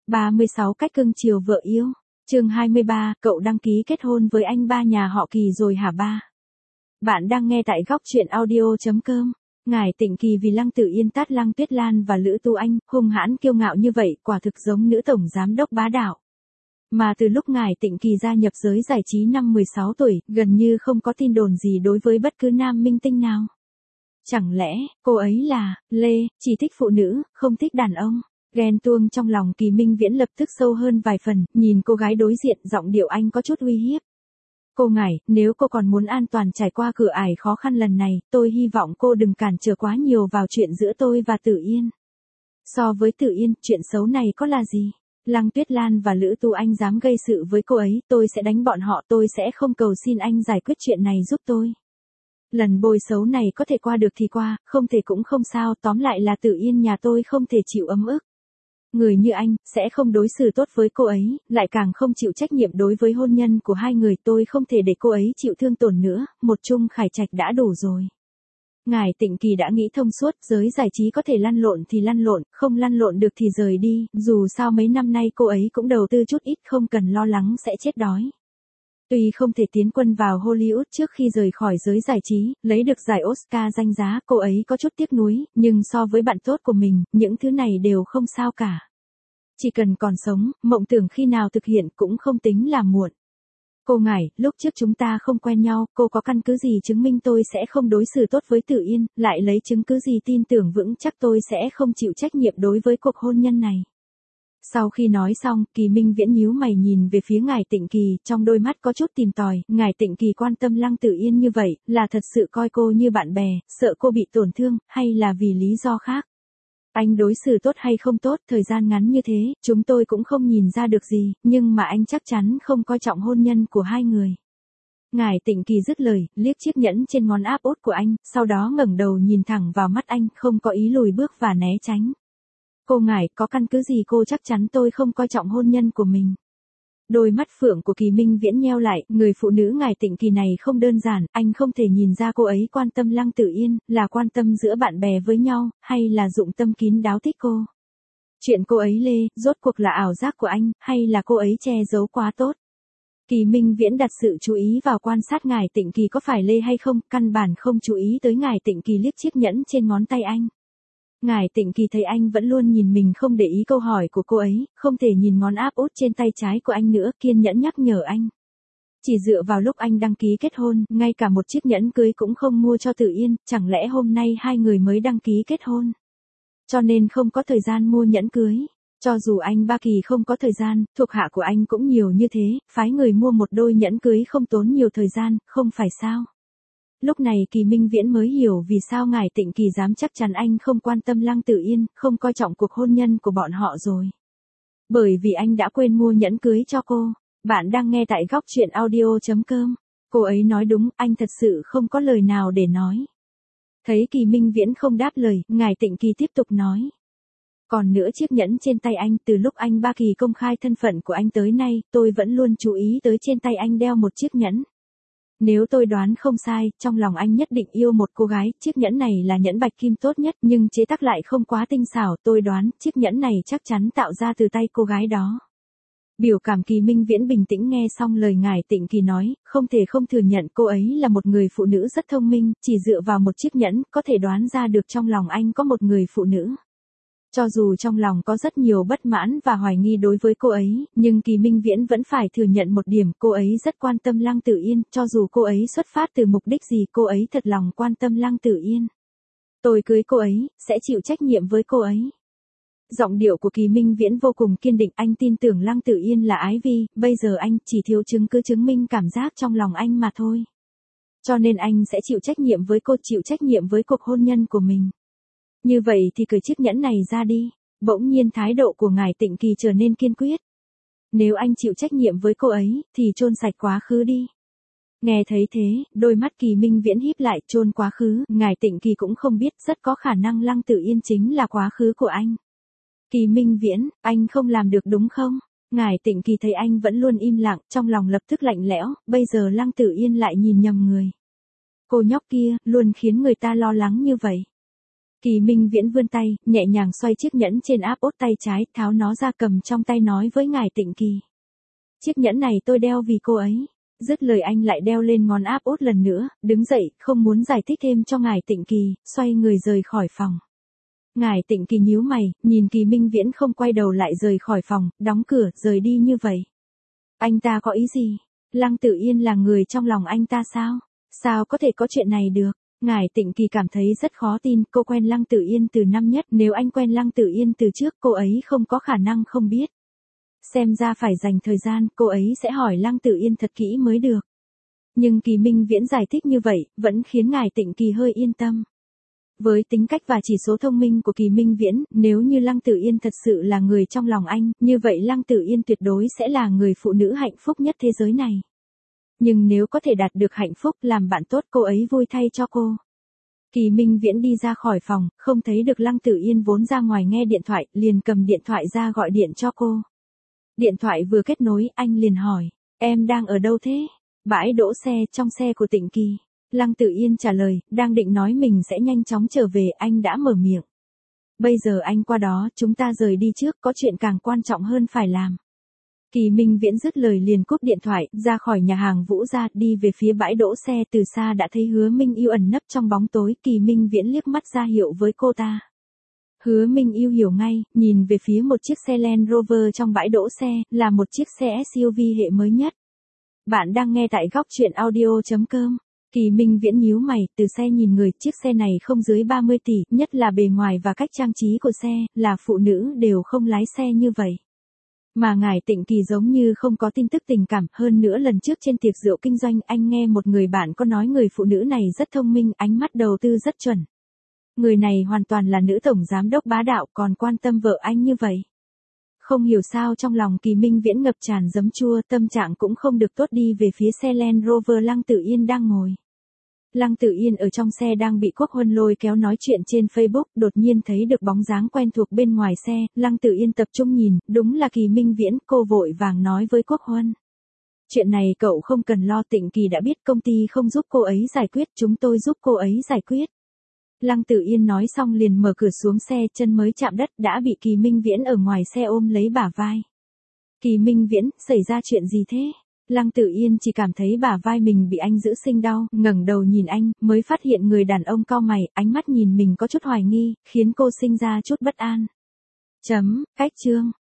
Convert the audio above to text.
36 cách cưng chiều vợ yêu. Chương 23, cậu đăng ký kết hôn với anh ba nhà họ Kỳ rồi hả ba? Bạn đang nghe tại góc truyện audio.com. Ngải Tịnh Kỳ vì Lăng Tử Yên tát Lăng Tuyết Lan và Lữ Tu Anh, hung hãn kiêu ngạo như vậy, quả thực giống nữ tổng giám đốc bá đạo. Mà từ lúc Ngải Tịnh Kỳ gia nhập giới giải trí năm 16 tuổi, gần như không có tin đồn gì đối với bất cứ nam minh tinh nào. Chẳng lẽ, cô ấy là, Lê, chỉ thích phụ nữ, không thích đàn ông? Ghen tuông trong lòng Kỳ Minh Viễn lập tức sâu hơn vài phần, nhìn cô gái đối diện, giọng điệu anh có chút uy hiếp. Cô Ngải, nếu cô còn muốn an toàn trải qua cửa ải khó khăn lần này, tôi hy vọng cô đừng cản trở quá nhiều vào chuyện giữa tôi và Tử Yên. So với Tử Yên, chuyện xấu này có là gì? Lăng Tuyết Lan và Lữ Tu Anh dám gây sự với cô ấy, tôi sẽ đánh bọn họ, tôi sẽ không cầu xin anh giải quyết chuyện này giúp tôi. Lần bôi xấu này có thể qua được thì qua, không thể cũng không sao, tóm lại là Tử Yên nhà tôi không thể chịu ấm ức. Người như anh, sẽ không đối xử tốt với cô ấy, lại càng không chịu trách nhiệm đối với hôn nhân của hai người, tôi không thể để cô ấy chịu thương tổn nữa, một chung khải trạch đã đủ rồi. Ngải Tịnh Kỳ đã nghĩ thông suốt, giới giải trí có thể lăn lộn thì lăn lộn, không lăn lộn được thì rời đi, dù sao mấy năm nay cô ấy cũng đầu tư chút ít, không cần lo lắng sẽ chết đói. Tuy không thể tiến quân vào Hollywood trước khi rời khỏi giới giải trí, lấy được giải Oscar danh giá, cô ấy có chút tiếc nuối, nhưng so với bạn tốt của mình, những thứ này đều không sao cả. Chỉ cần còn sống, mộng tưởng khi nào thực hiện cũng không tính là muộn. Cô Ngải, lúc trước chúng ta không quen nhau, cô có căn cứ gì chứng minh tôi sẽ không đối xử tốt với Tử Yên, lại lấy chứng cứ gì tin tưởng vững chắc tôi sẽ không chịu trách nhiệm đối với cuộc hôn nhân này. Sau khi nói xong, Kỳ Minh Viễn nhíu mày nhìn về phía Ngải Tịnh Kỳ, trong đôi mắt có chút tìm tòi, Ngải Tịnh Kỳ quan tâm Lăng Tử Yên như vậy, là thật sự coi cô như bạn bè, sợ cô bị tổn thương, hay là vì lý do khác? Anh đối xử tốt hay không tốt, thời gian ngắn như thế, chúng tôi cũng không nhìn ra được gì, nhưng mà anh chắc chắn không coi trọng hôn nhân của hai người. Ngải Tịnh Kỳ dứt lời, liếc chiếc nhẫn trên ngón áp út của anh, sau đó ngẩng đầu nhìn thẳng vào mắt anh, không có ý lùi bước và né tránh. Cô Ngải, có căn cứ gì cô chắc chắn tôi không coi trọng hôn nhân của mình? Đôi mắt phượng của Kỳ Minh Viễn nheo lại, người phụ nữ Ngải Tịnh Kỳ này không đơn giản, anh không thể nhìn ra cô ấy quan tâm Lăng Tử Yên, là quan tâm giữa bạn bè với nhau, hay là dụng tâm kín đáo thích cô. Chuyện cô ấy Lê, rốt cuộc là ảo giác của anh, hay là cô ấy che giấu quá tốt? Kỳ Minh Viễn đặt sự chú ý vào quan sát Ngải Tịnh Kỳ có phải Lê hay không, căn bản không chú ý tới Ngải Tịnh Kỳ liếc chiếc nhẫn trên ngón tay anh. Ngải Tịnh Kỳ thấy anh vẫn luôn nhìn mình không để ý câu hỏi của cô ấy, không thể nhìn ngón áp út trên tay trái của anh nữa, kiên nhẫn nhắc nhở anh. Chỉ dựa vào lúc anh đăng ký kết hôn, ngay cả một chiếc nhẫn cưới cũng không mua cho Tử Yên, chẳng lẽ hôm nay hai người mới đăng ký kết hôn? Cho nên không có thời gian mua nhẫn cưới. Cho dù anh Ba Kỳ không có thời gian, thuộc hạ của anh cũng nhiều như thế, phái người mua một đôi nhẫn cưới không tốn nhiều thời gian, không phải sao? Lúc này Kỳ Minh Viễn mới hiểu vì sao Ngải Tịnh Kỳ dám chắc chắn anh không quan tâm Lăng Tử Yên, không coi trọng cuộc hôn nhân của bọn họ rồi. Bởi vì anh đã quên mua nhẫn cưới cho cô. Bạn đang nghe tại góc truyện audio.com. Cô ấy nói đúng, anh thật sự không có lời nào để nói. Thấy Kỳ Minh Viễn không đáp lời, Ngải Tịnh Kỳ tiếp tục nói. Còn nữa chiếc nhẫn trên tay anh, từ lúc anh Ba Kỳ công khai thân phận của anh tới nay, tôi vẫn luôn chú ý tới trên tay anh đeo một chiếc nhẫn. Nếu tôi đoán không sai, trong lòng anh nhất định yêu một cô gái, chiếc nhẫn này là nhẫn bạch kim tốt nhất nhưng chế tác lại không quá tinh xảo, tôi đoán chiếc nhẫn này chắc chắn tạo ra từ tay cô gái đó. Biểu cảm Kỳ Minh Viễn bình tĩnh nghe xong lời Ngải Tịnh Kỳ nói, không thể không thừa nhận cô ấy là một người phụ nữ rất thông minh, chỉ dựa vào một chiếc nhẫn, có thể đoán ra được trong lòng anh có một người phụ nữ. Cho dù trong lòng có rất nhiều bất mãn và hoài nghi đối với cô ấy, nhưng Kỳ Minh Viễn vẫn phải thừa nhận một điểm, cô ấy rất quan tâm Lăng Tử Yên, cho dù cô ấy xuất phát từ mục đích gì, cô ấy thật lòng quan tâm Lăng Tử Yên. Tôi cưới cô ấy, sẽ chịu trách nhiệm với cô ấy. Giọng điệu của Kỳ Minh Viễn vô cùng kiên định, anh tin tưởng Lăng Tử Yên là ái vi, bây giờ anh chỉ thiếu chứng cứ chứng minh cảm giác trong lòng anh mà thôi. Cho nên anh sẽ chịu trách nhiệm với cô, chịu trách nhiệm với cuộc hôn nhân của mình. Như vậy thì cởi chiếc nhẫn này ra đi. Bỗng nhiên thái độ của Ngải Tịnh Kỳ trở nên kiên quyết. Nếu anh chịu trách nhiệm với cô ấy, thì chôn sạch quá khứ đi. Nghe thấy thế, đôi mắt Kỳ Minh Viễn híp lại, chôn quá khứ, Ngải Tịnh Kỳ cũng không biết, rất có khả năng Lăng Tử Yên chính là quá khứ của anh. Kỳ Minh Viễn, anh không làm được đúng không? Ngải Tịnh Kỳ thấy anh vẫn luôn im lặng, trong lòng lập tức lạnh lẽo, bây giờ Lăng Tử Yên lại nhìn nhầm người. Cô nhóc kia, luôn khiến người ta lo lắng như vậy. Kỳ Minh Viễn vươn tay, nhẹ nhàng xoay chiếc nhẫn trên áp út tay trái, tháo nó ra cầm trong tay nói với ngài Tịnh Kỳ. Chiếc nhẫn này tôi đeo vì cô ấy. Dứt lời anh lại đeo lên ngón áp út lần nữa, đứng dậy, không muốn giải thích thêm cho ngài Tịnh Kỳ, xoay người rời khỏi phòng. Ngài Tịnh Kỳ nhíu mày, nhìn Kỳ Minh Viễn không quay đầu lại rời khỏi phòng, đóng cửa, rời đi như vậy. Anh ta có ý gì? Lăng Tử Yên là người trong lòng anh ta sao? Sao có thể có chuyện này được? Ngài Tịnh Kỳ cảm thấy rất khó tin, cô quen Lăng Tử Yên từ năm nhất, nếu anh quen Lăng Tử Yên từ trước, cô ấy không có khả năng không biết. Xem ra phải dành thời gian, cô ấy sẽ hỏi Lăng Tử Yên thật kỹ mới được. Nhưng Kỳ Minh Viễn giải thích như vậy, vẫn khiến ngài Tịnh Kỳ hơi yên tâm. Với tính cách và chỉ số thông minh của Kỳ Minh Viễn, nếu như Lăng Tử Yên thật sự là người trong lòng anh, như vậy Lăng Tử Yên tuyệt đối sẽ là người phụ nữ hạnh phúc nhất thế giới này. Nhưng nếu có thể đạt được hạnh phúc, làm bạn tốt, cô ấy vui thay cho cô. Kỳ Minh Viễn đi ra khỏi phòng, không thấy được Lăng Tử Yên vốn ra ngoài nghe điện thoại, liền cầm điện thoại ra gọi điện cho cô. Điện thoại vừa kết nối, anh liền hỏi, em đang ở đâu thế? Bãi đỗ xe, trong xe của Tịnh Kỳ. Lăng Tử Yên trả lời, đang định nói mình sẽ nhanh chóng trở về, anh đã mở miệng. Bây giờ anh qua đó, chúng ta rời đi trước, có chuyện càng quan trọng hơn phải làm. Kỳ Minh Viễn dứt lời liền cúp điện thoại, ra khỏi nhà hàng Vũ Gia, đi về phía bãi đỗ xe, từ xa đã thấy Hứa Minh Yêu ẩn nấp trong bóng tối, Kỳ Minh Viễn liếc mắt ra hiệu với cô ta. Hứa Minh Yêu hiểu ngay, nhìn về phía một chiếc xe Land Rover trong bãi đỗ xe, là một chiếc xe SUV hệ mới nhất. Bạn đang nghe tại góc truyện audio.com. Kỳ Minh Viễn nhíu mày, từ xe nhìn người, chiếc xe này không dưới 30 tỷ, nhất là bề ngoài và cách trang trí của xe, là phụ nữ đều không lái xe như vậy. Mà ngài Tịnh Kỳ giống như không có tin tức tình cảm, hơn nữa lần trước trên tiệc rượu kinh doanh, anh nghe một người bạn có nói người phụ nữ này rất thông minh, ánh mắt đầu tư rất chuẩn. Người này hoàn toàn là nữ tổng giám đốc bá đạo, còn quan tâm vợ anh như vậy. Không hiểu sao trong lòng Kỳ Minh Viễn ngập tràn giấm chua, tâm trạng cũng không được tốt, đi về phía xe Land Rover Lăng Tử Yên đang ngồi. Lăng Tử Yên ở trong xe đang bị Quốc Huân lôi kéo nói chuyện trên Facebook, đột nhiên thấy được bóng dáng quen thuộc bên ngoài xe, Lăng Tử Yên tập trung nhìn, đúng là Kỳ Minh Viễn, cô vội vàng nói với Quốc Huân. Chuyện này cậu không cần lo, Tịnh Kỳ đã biết, công ty không giúp cô ấy giải quyết, chúng tôi giúp cô ấy giải quyết. Lăng Tử Yên nói xong liền mở cửa xuống xe, chân mới chạm đất đã bị Kỳ Minh Viễn ở ngoài xe ôm lấy bả vai. Kỳ Minh Viễn, xảy ra chuyện gì thế? Lăng Tử Yên chỉ cảm thấy bả vai mình bị anh giữ sinh đau, ngẩng đầu nhìn anh, mới phát hiện người đàn ông cau mày, ánh mắt nhìn mình có chút hoài nghi, khiến cô sinh ra chút bất an. Cách chương